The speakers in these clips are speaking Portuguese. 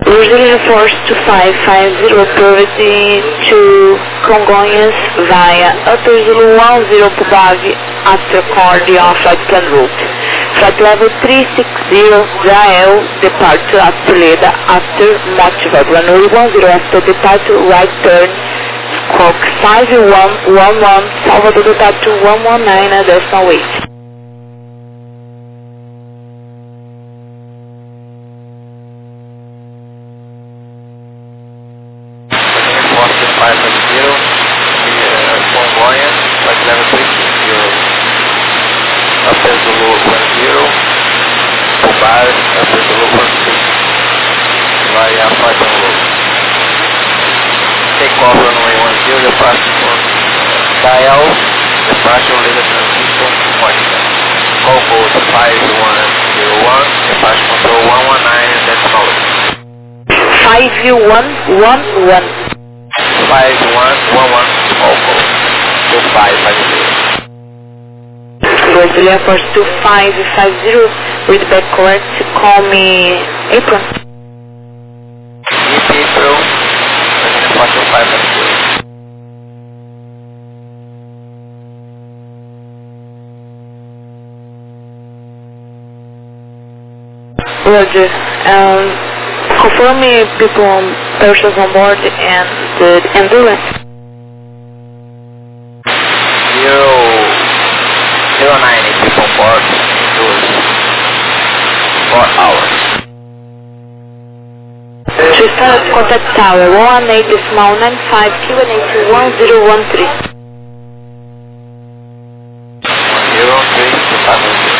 Brazilian Force 2550 proceeding to Congonhas via Upper Zulu 10 Pubav after Cordial flight plan route. Flight level 360 Israel departure at Toledo after Motiva runway 10 after departure right turn Squawk 5111 Salvador departure 119 additional weight. Congonhas, flight level 360, Upper Zulu 10, Pubar, Upper Zulu 16, via flight on road. Take off runway 10, departure dial, departure later transition, Monica. Call code 5101, departure control 119, and then knowledge. 5111 5111, call code 2550. Brazilian Force 2550, read back correct, call me April. April, Brazilian Force 2550. Roger. Confirm me people, persons on board and the endurance. 090 people on board, endurance 4 hours. To start contact tower 18.95 Q&A to 1013. 103 to 500.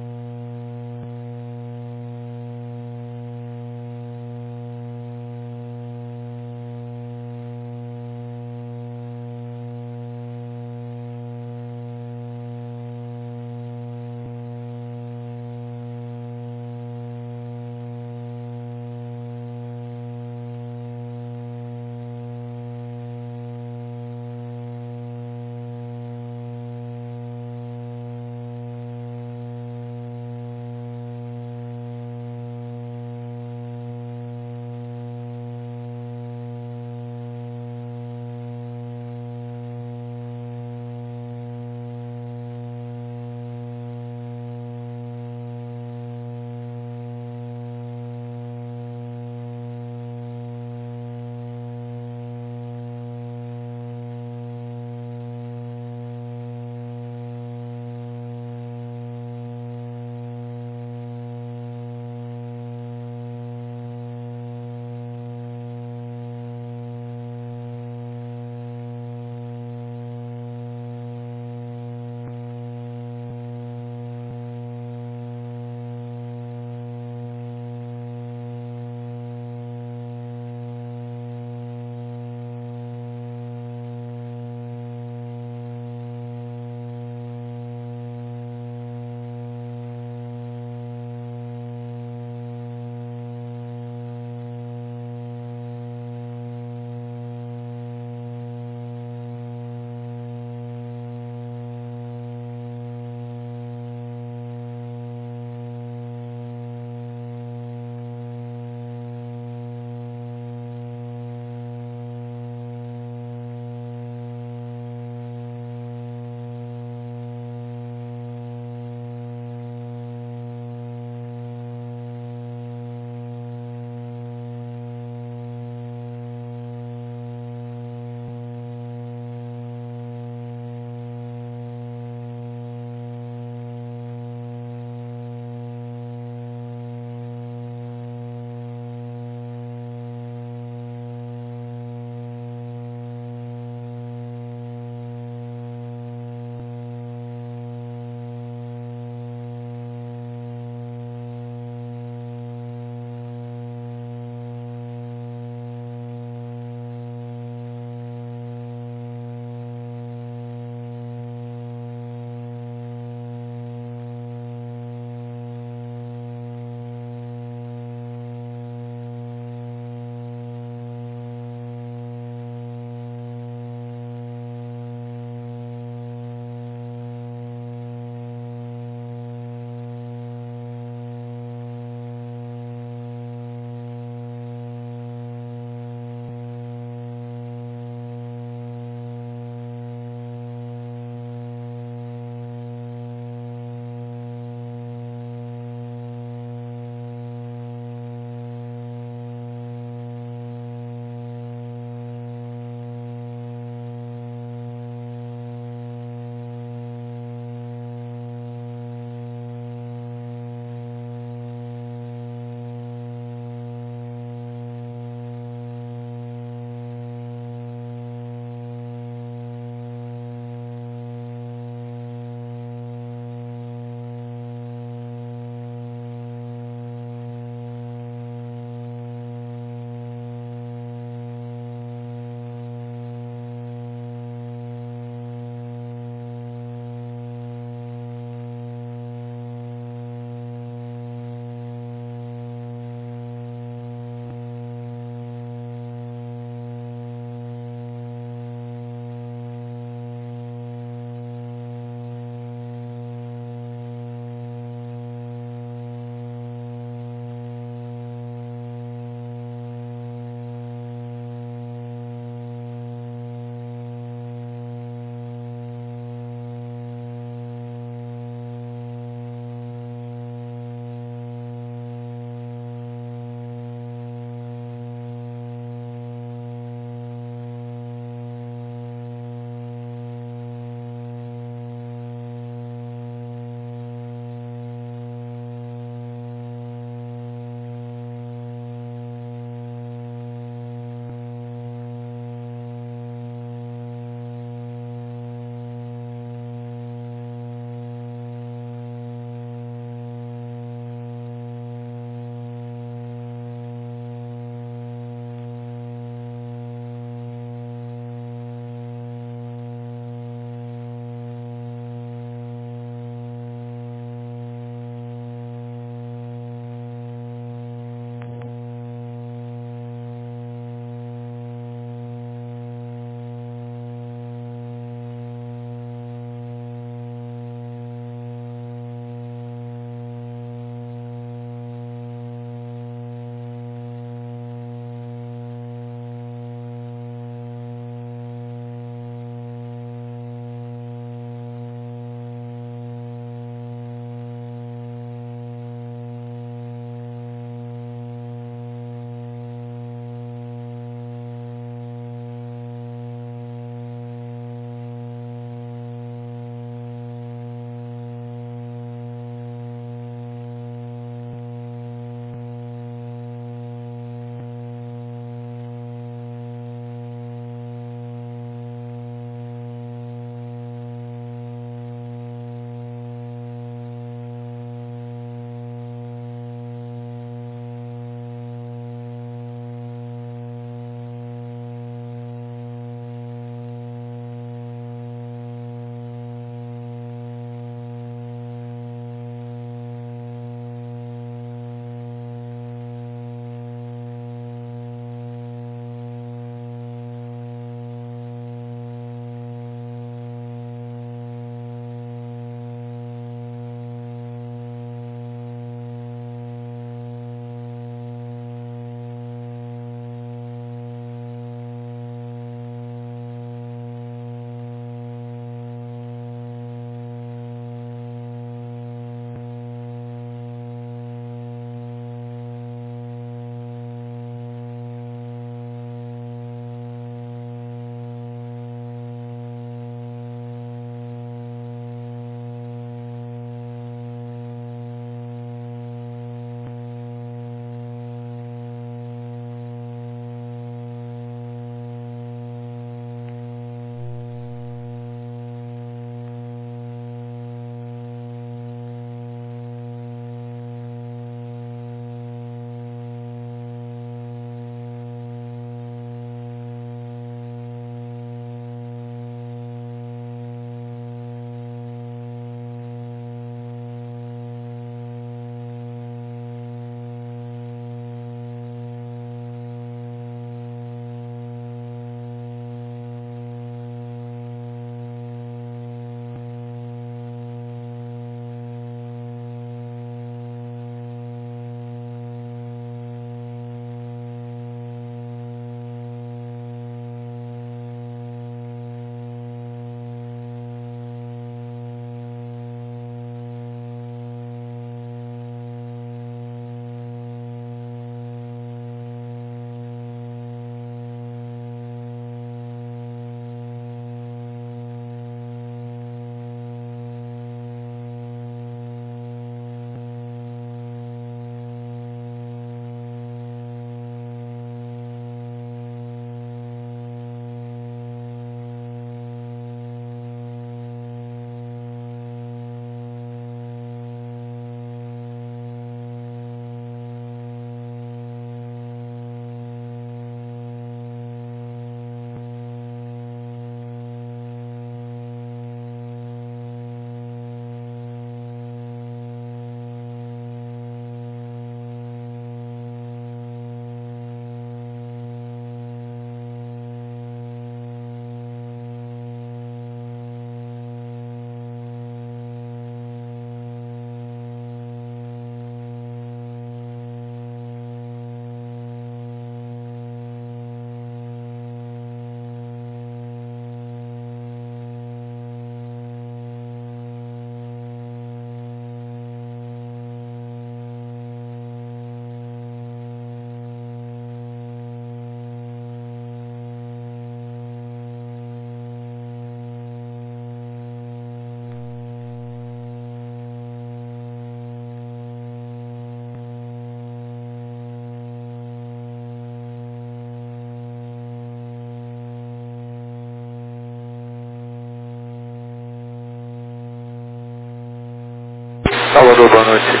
Alô, boa noite.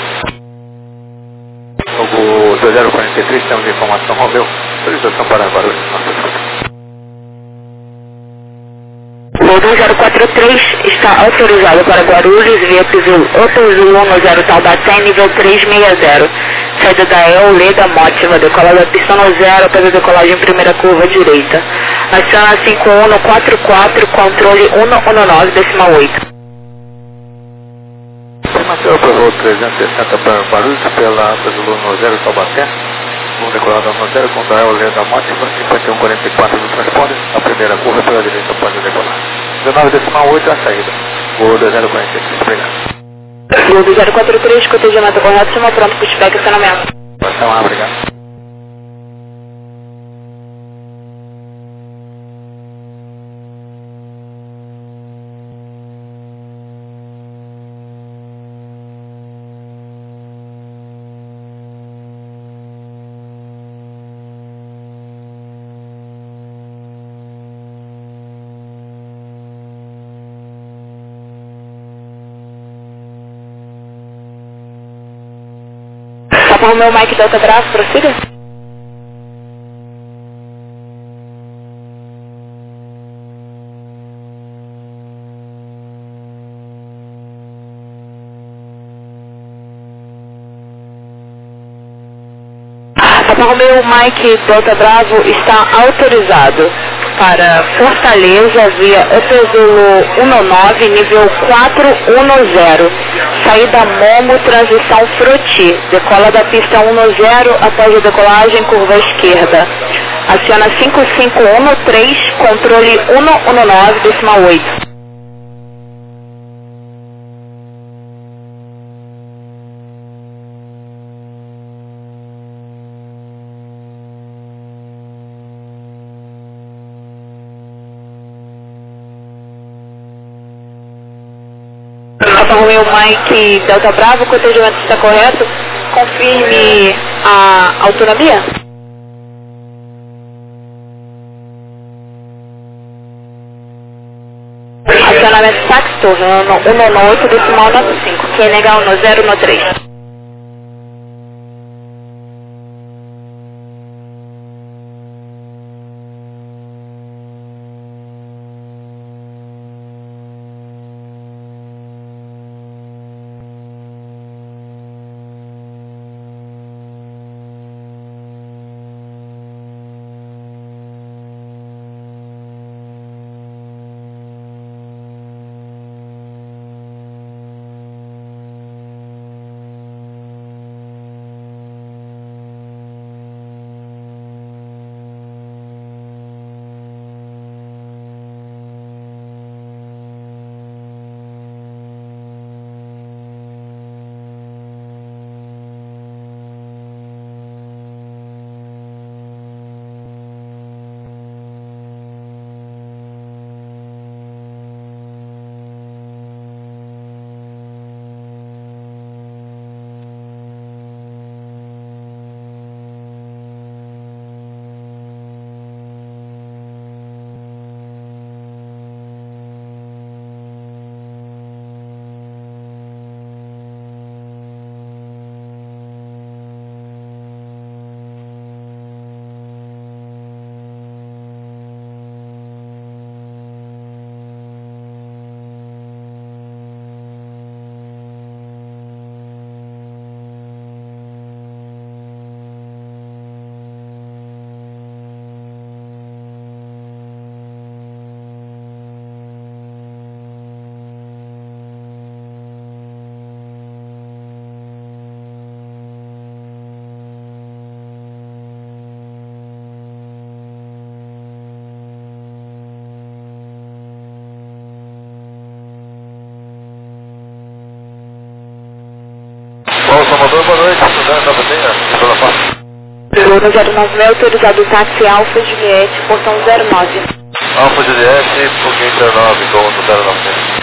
O 2043, temos informação, Romeu. Autorização para Guarulhos. O 2043 está autorizado para Guarulhos via Hotel Zulu 10 Taubaté, nível 360. Saída da EL, Leda, Mótiva, decola da pista no 0 após a decolagem primeira curva direita. Aciona 5144, controle 119,8. Mateus para o 360 para Guarulhos, pela Zulu 10 Taubaté. Vamos decolar da 10 com a EL, Leda, Mótiva, 5144 do transporte. A primeira curva pela direita pode decolar. 19,8 a saída. O 2043, obrigado. O 2043, cotejamento correto, chama pronto, pushback, acionamento. Pode chamar, obrigado. Tá bom, meu Mike Delta Bravo, prossiga. Papa Romeo Mike Delta Bravo está autorizado para Fortaleza via Hotel Zulu 19, nível 410. Saída Momo, transição Froti. Decola da pista 10 após a decolagem, curva esquerda. Aciona 5513, controle 119,8. Papa Romeo Mike Delta Bravo, o cotejamento está correto. Confirme a autonomia. Acionamento táxi, torno 198,95. Quem negar no 0 no 3. Bom, Salvador, boa noite. Estudante da Bateria, pela parte. Luna 09 autorizado táxi Alfa Juliette, portão 09. Alfa Juliette, Foguinho 09, Gol no 09.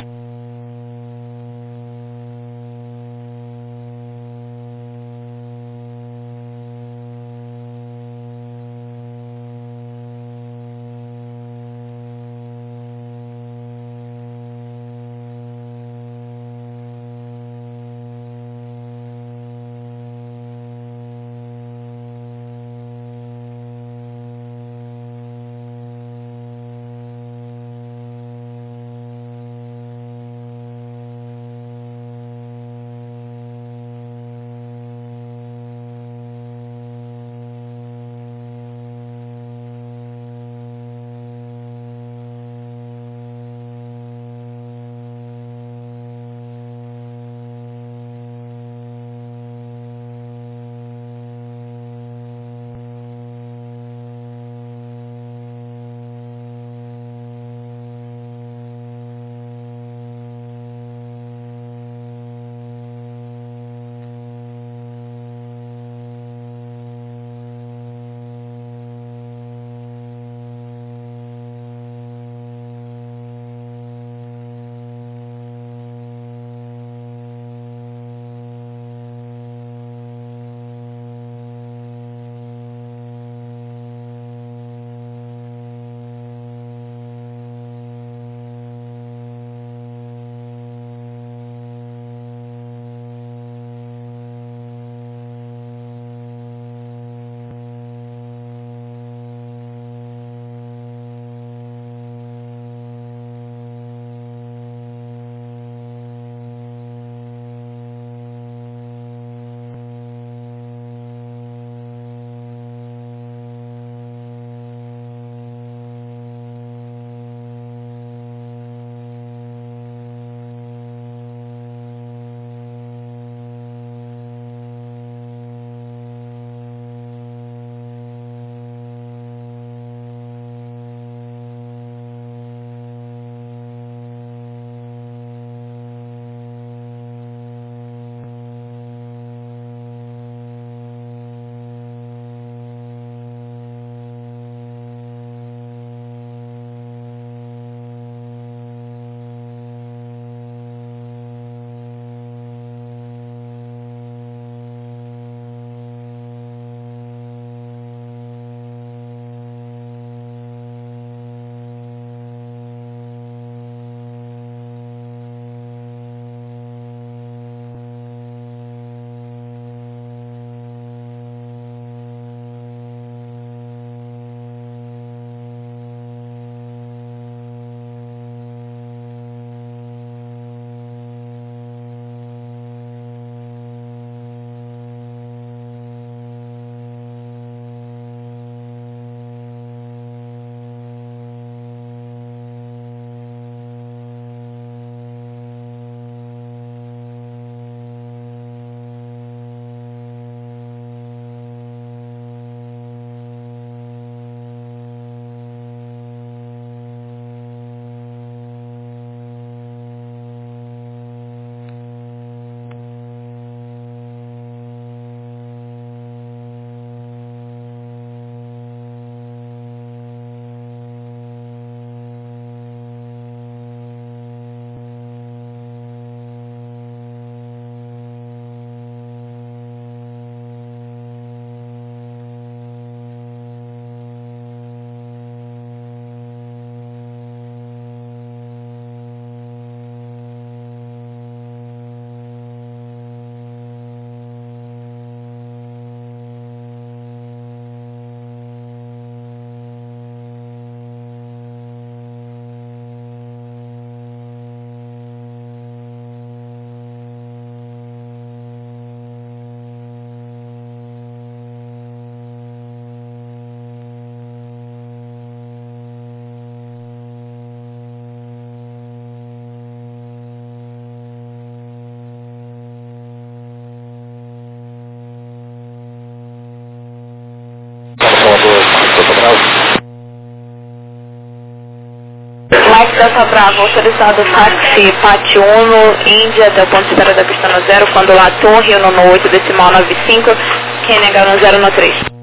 Delta Bravo, autorizado táxi Pátio 1, Índia, até o ponto de espera da pista no 0, quando lá Torre, 198, decimal 95, QNH no 013.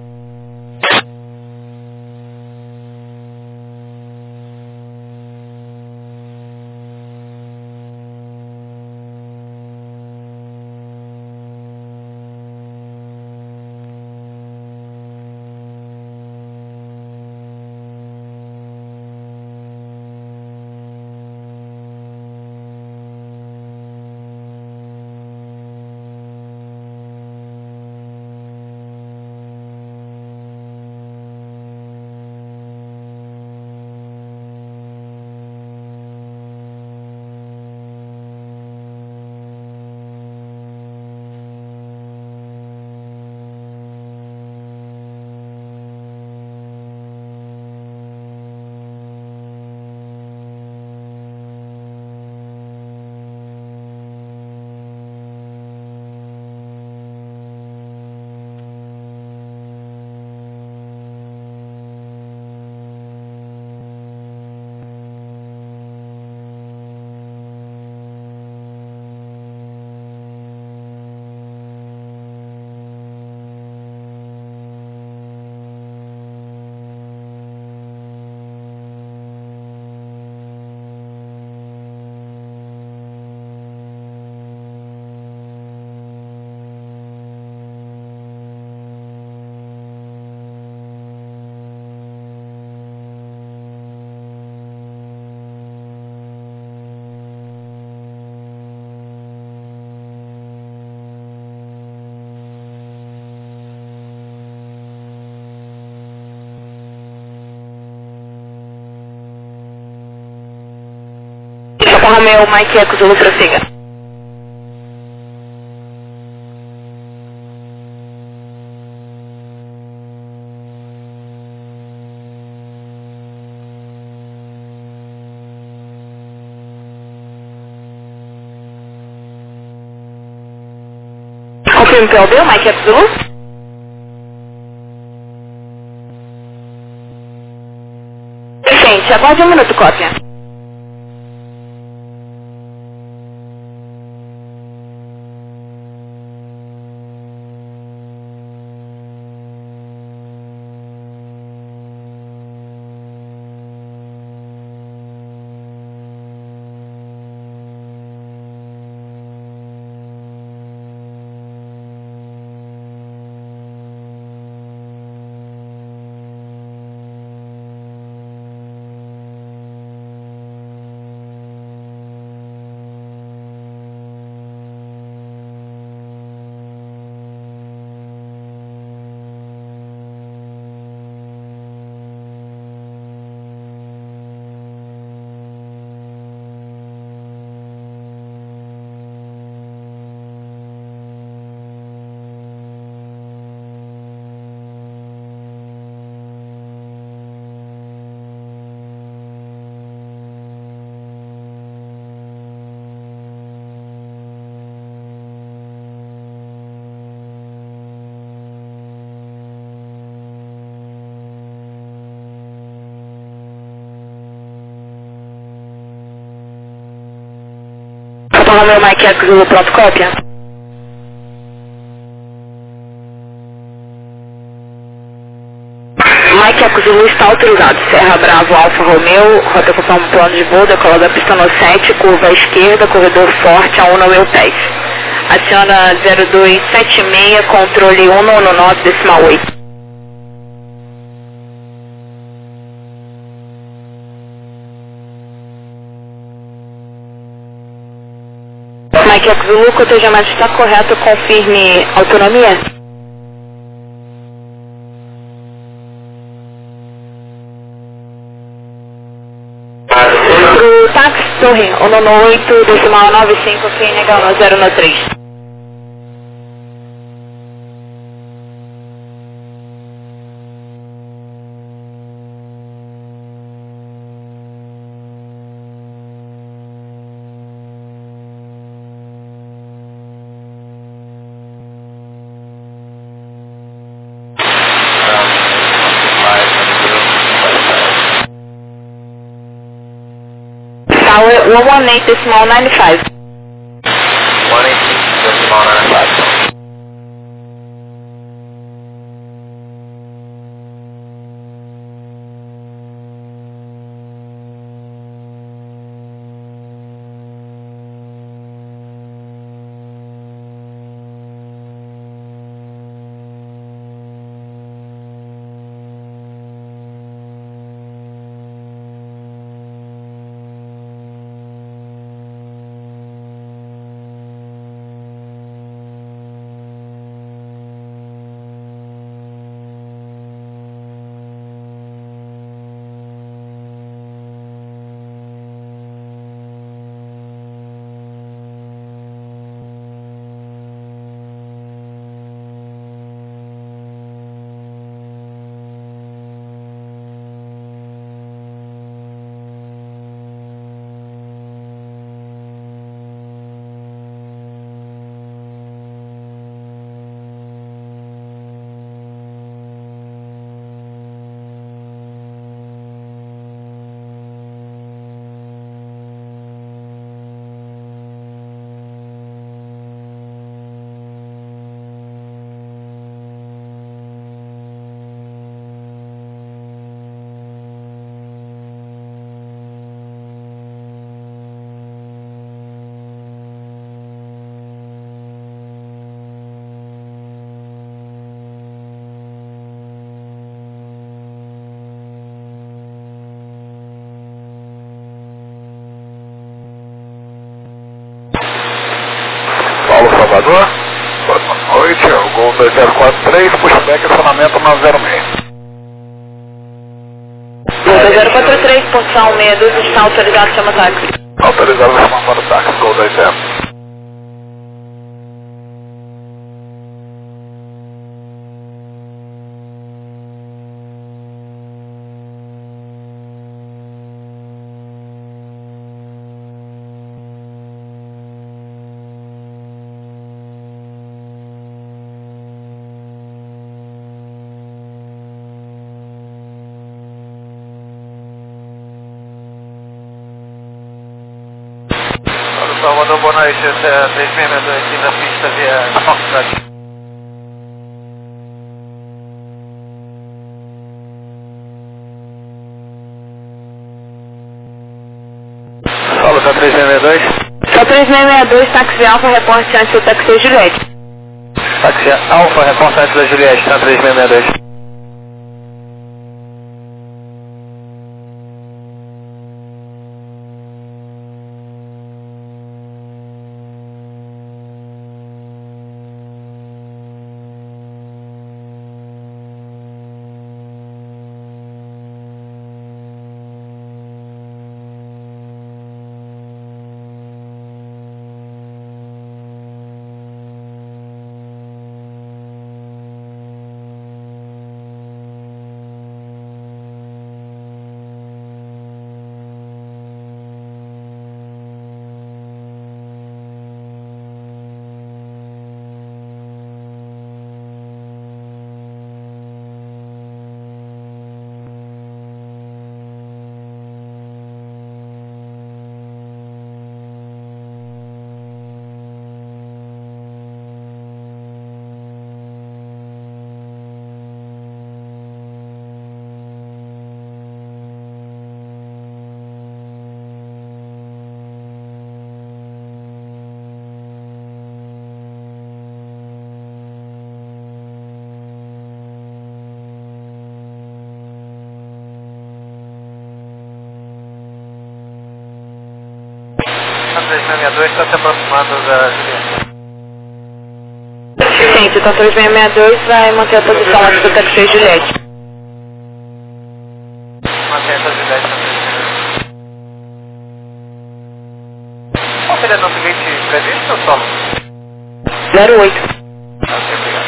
Romeo, Mike Eco, Zulu, prossiga. Confirme PLB, Mike Eco, Zulu. Gente, aguarde um minuto, cópia. Romeo, Mike Eco, Zulu, pronto, cópia. Mike Eco, Zulu está autorizado. Serra Bravo, Alfa Romeo, rota conforme plano de voo, decola da pista no 7, curva à esquerda, corredor forte, a 1 no meu pés. Aciona 0276, controle 119, decimal 8. Mike Eco, Zulu, o cotejamento está correto, confirme autonomia. Pro táxi Torre, 198, decimal 95, QNH no 013. 118.95. 118.95. Paulo Salvador, boa noite, é o Gol 2043, pushback, acionamento 906. Gol 2043, posição 62, está autorizado a chamar táxi. Autorizado a chamar para o táxi, Gol 20. Salvador, boa noite, esse é 362 aqui na pista via Foxtrot. Fala, tá 362? Só 3662, táxi Alfa, reporte antes do táxi Juliette. Táxi Alfa, reporte antes da Juliette, tá 3662. A 3662 está se aproximando da Juliette. Sim, então 3662 vai manter a posição antes do táxi Juliette. Mantém essa Juliette na 3662. Qual seria nosso gate previsto, Solo? 08. Ok, obrigado.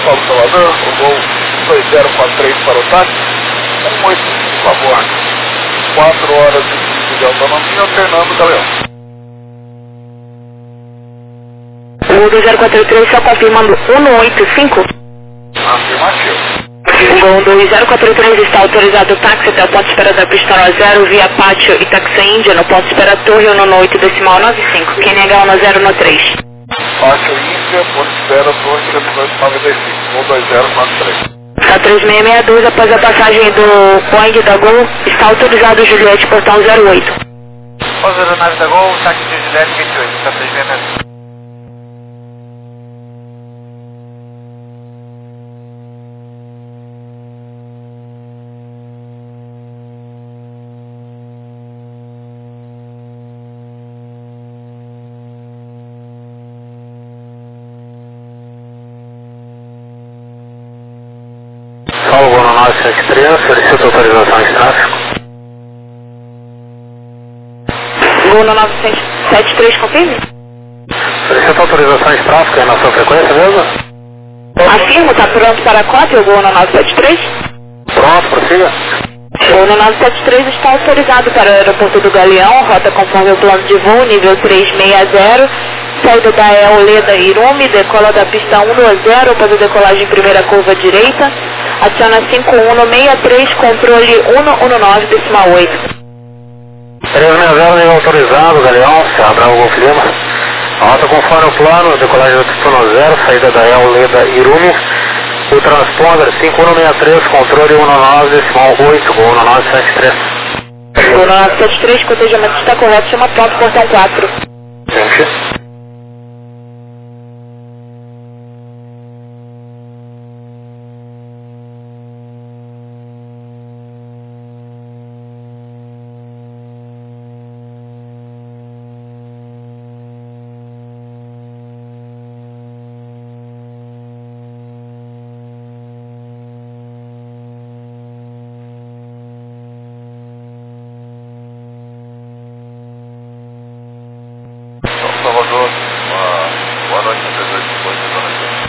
Paulo Salvador, o voo 2043 para o táxi, 18, por favor. 4 horas e 15 de autonomia, alternando Galeão. O 2043 só confirmando 185. Afirmativo. O voo 2043 está autorizado o táxi até o ponto de espera da pista 0 via Pátio e Taxi Índia no ponto de espera Torre 198 decimal 95, QNH 1013. Pátio Índia, ponto de espera, Torre 195, voo 2043. Está 3662 após a passagem do Boeing da Gol, está autorizado o Juliette portão 08. Após a aeronave da Gol, táxi de Juliette 28, está 3662. Paulo Gol 973, solicito autorização de tráfego. Gol 973, confirme? Solicito autorização de tráfego, é na sua frequência mesmo? Afirmo, está pronto para a cópia, o Gol 973? Pronto, prossiga. Gol 973 está autorizado para o aeroporto do Galeão, rota conforme o plano de voo, nível 360, saída da EL Leda Irume, decola da pista 120, após a decolagem primeira curva direita, adiciona 5163, controle 119 decimal 8. 360 nível autorizado, Galeão, Cabral Golf Lima. Rota conforme o plano, decolagem da pista 10, saída da EL Leda Irume. O transponder 5163, controle 119 decimal 8, Gol 1973. Gol 973, cotejamento está correto, chama pronto, portão 4. Gente. Salvador, boa noite, 3858,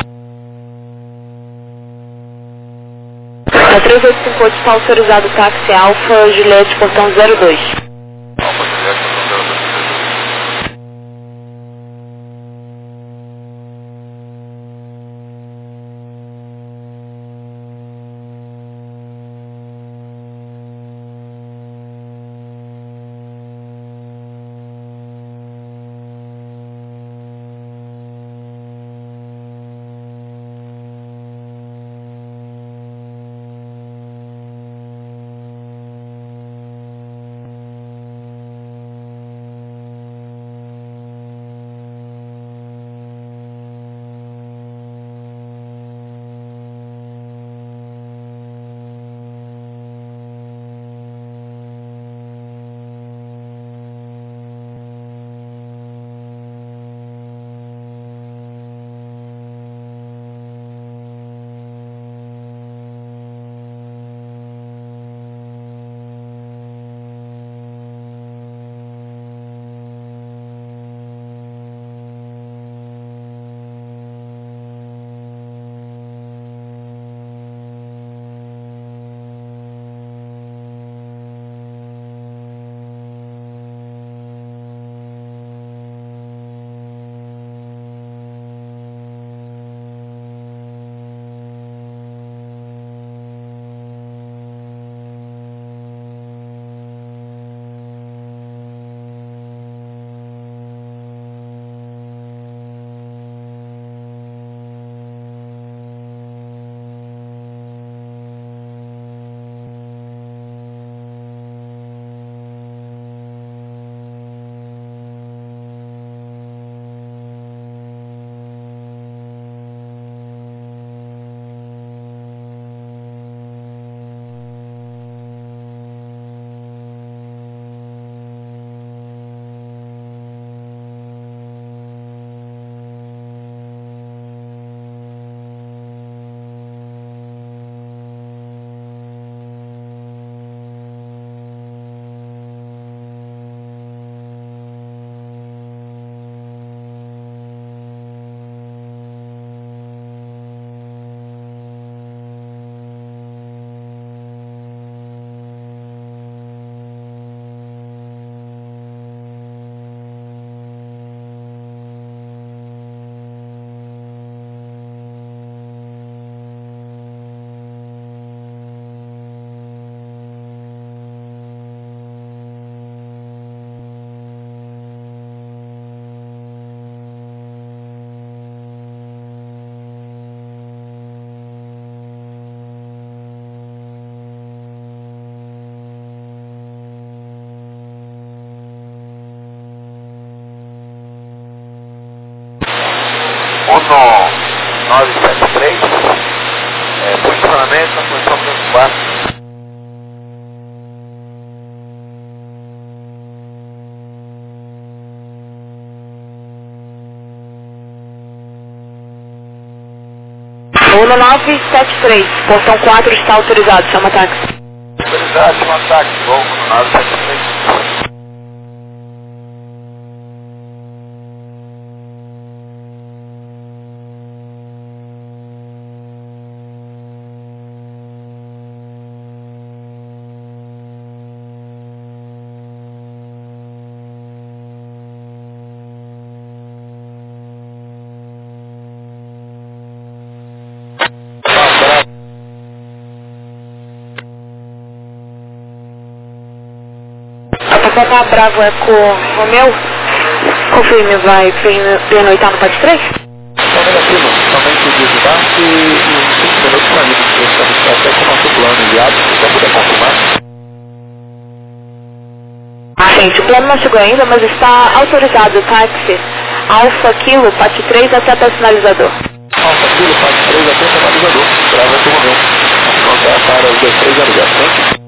A 3858 está autorizado o táxi Alfa Juliette portão 02. Alfa Juliette, portão 02. 973. Posicionamento, posição 4. Uno 973, portão 4 está autorizado, chama táxi. Autorizado, chama táxi, voo 973. Papá Bravo Eco Romeu, confirme, vai pernoitar no PAD 3? Então, negativo, somente o desembarque e uns 5 minutos saímos. Estamos até com o nosso plano enviado, se você puder confirmar. Gente, o plano não chegou ainda, mas está autorizado o táxi Alfa Kilo, PAD 3 até o sinalizador. Alfa Kilo, PAD 3 até o sinalizador. Bravo Eco Romeu. Vamos contar para os 2300.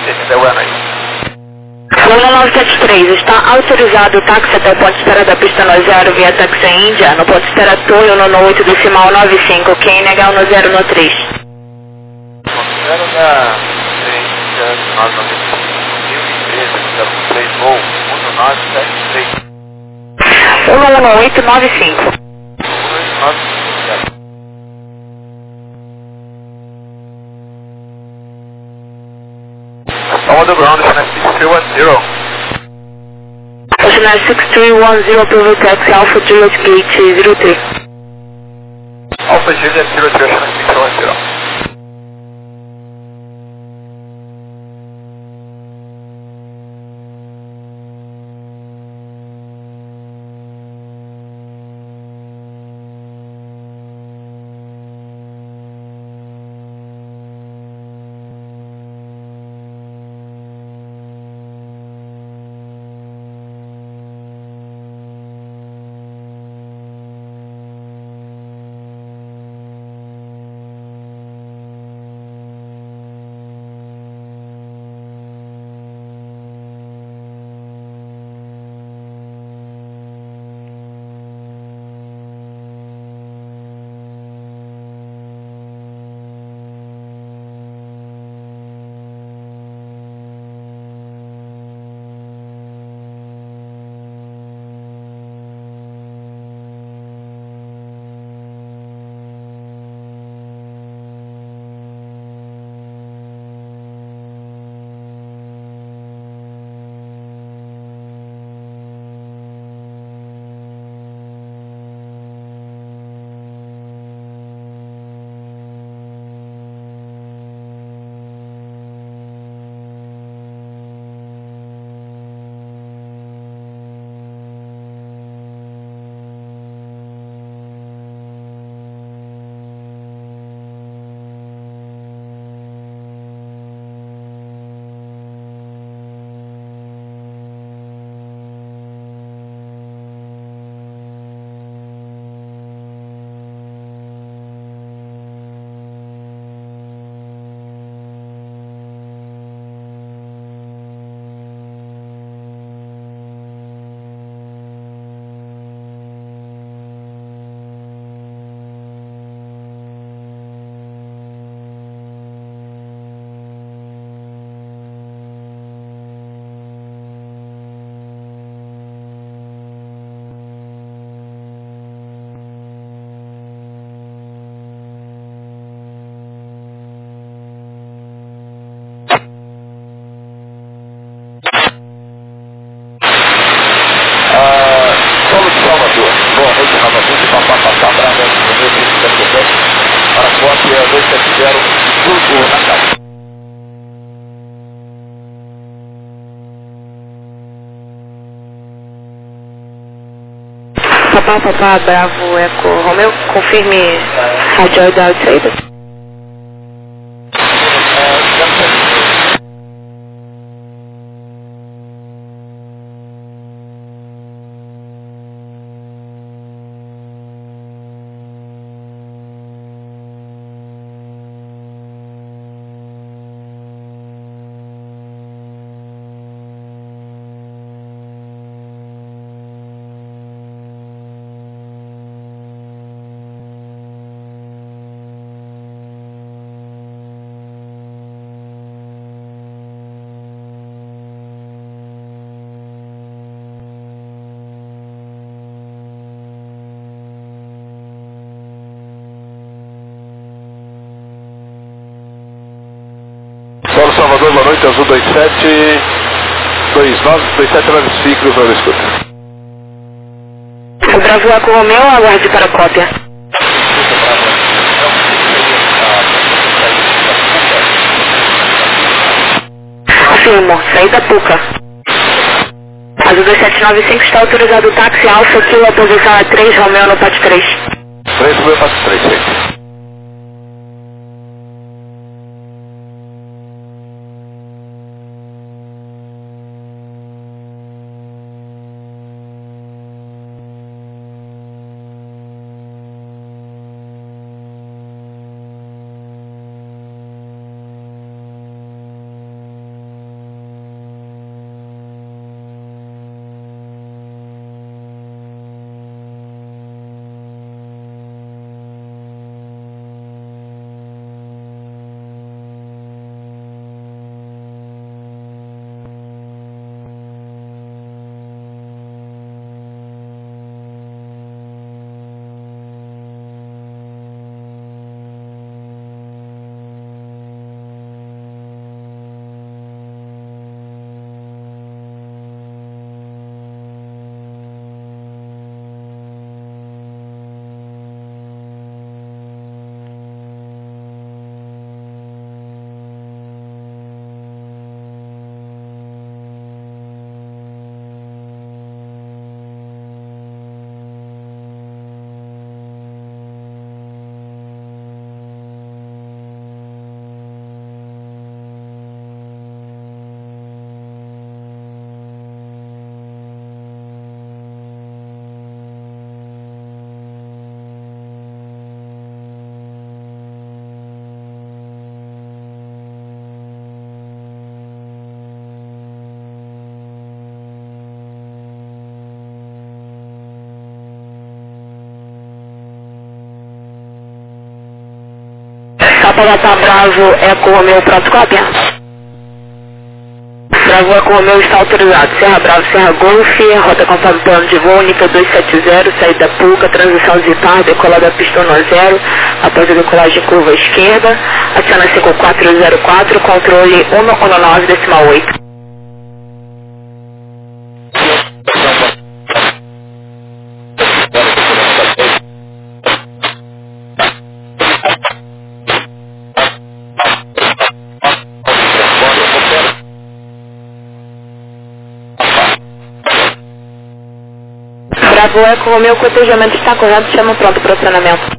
Entendeu, Ana? Lula 973, está autorizado o táxi até o ponto de espera da pista no 0 via táxi Índia, no ponto de espera Toyo no 8 decimal 95, quem negar no 0 no 3. Zero da 3 Gol 1973. Lula 1895. 1975. On the ground, China 6310. Ocean 6310, private taxi Alpha Juliet Gate 03. Alpha Juliet 03, China 6310. Paraguaia 270, Turbo na casa. Papá, Bravo, Eco, Romeu, confirme Rádio da Outsider. Solo Salvador, boa noite, Azul 2729 ciclos, olha, escuta. O Bravo Eco Romeu, aguarde para a cópia. Afirmo, saída Puca. Azul 2795 está autorizado o táxi Alfa Kilo, a posição é 3, Romeu no PAT 3. 3 Romeu, PAT 3, sim. JJ Bravo Eco Romeo, pronto, cópia. Bravo Eco Romeo está autorizado. Serra Bravo, Serra Golf, rota conforme plano de voo, nível 270, saída PUCA, transição Zipar, decolada pista 10, após a decolagem curva esquerda, aciona 5404, controle 119,8. Bravo Eco Romeo, cotejamento está correto, chama pronto para o acionamento.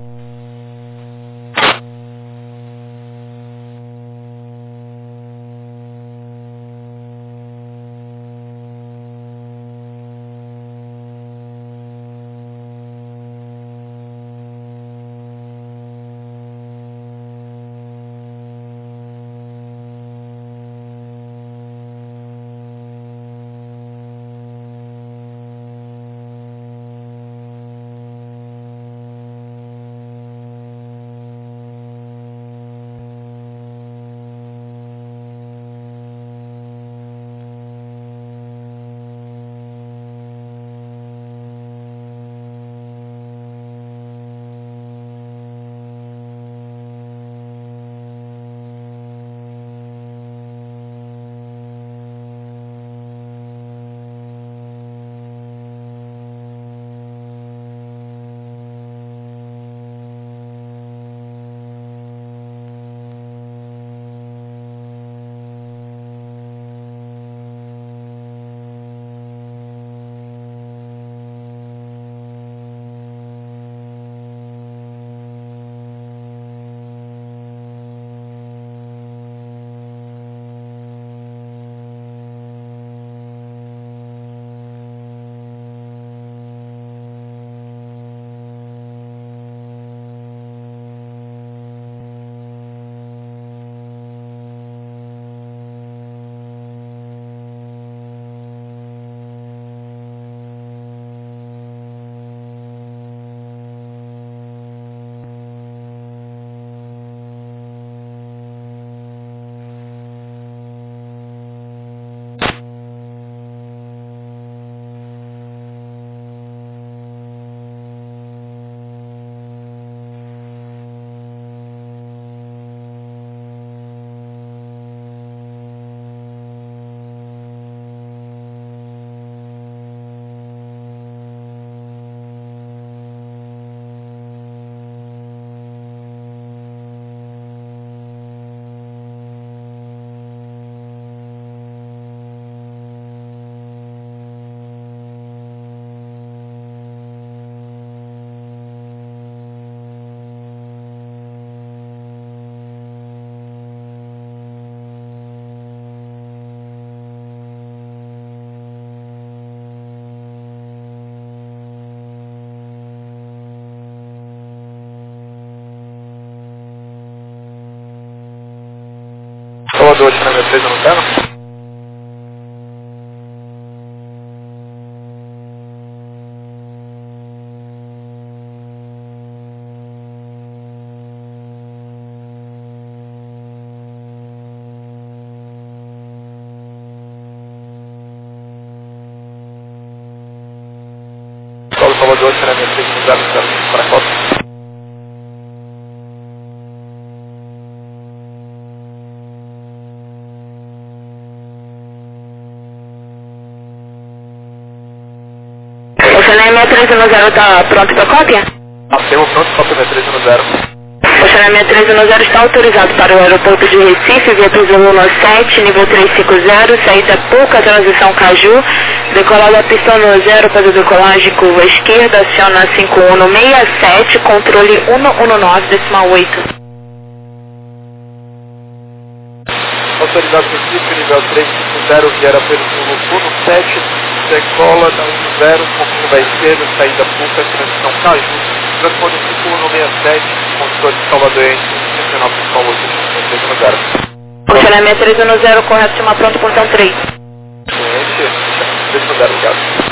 Salvador, na minha 3 não tá? Salvador, na minha 3 não tá? Para a costa. O Chanel 6310 está pronto para cópia? Temos pronto, cópia 6310. O Chanel 6310 está autorizado para o aeroporto de Recife, via Piso 17, nível 350, saída PUCA, transição Caju, decolada pista 10, para a decolagem curva esquerda, aciona 5167, controle 119,8. Autorizado Recife, nível 350, viera pelo 17, decola da 10, curva esquerda, saída PUCA, transição Caju, transpone 5167, controle de Salvador entre 69,8, O Chanel 6310, correto, chama pronto, portão 3. Excelente, 310, obrigado.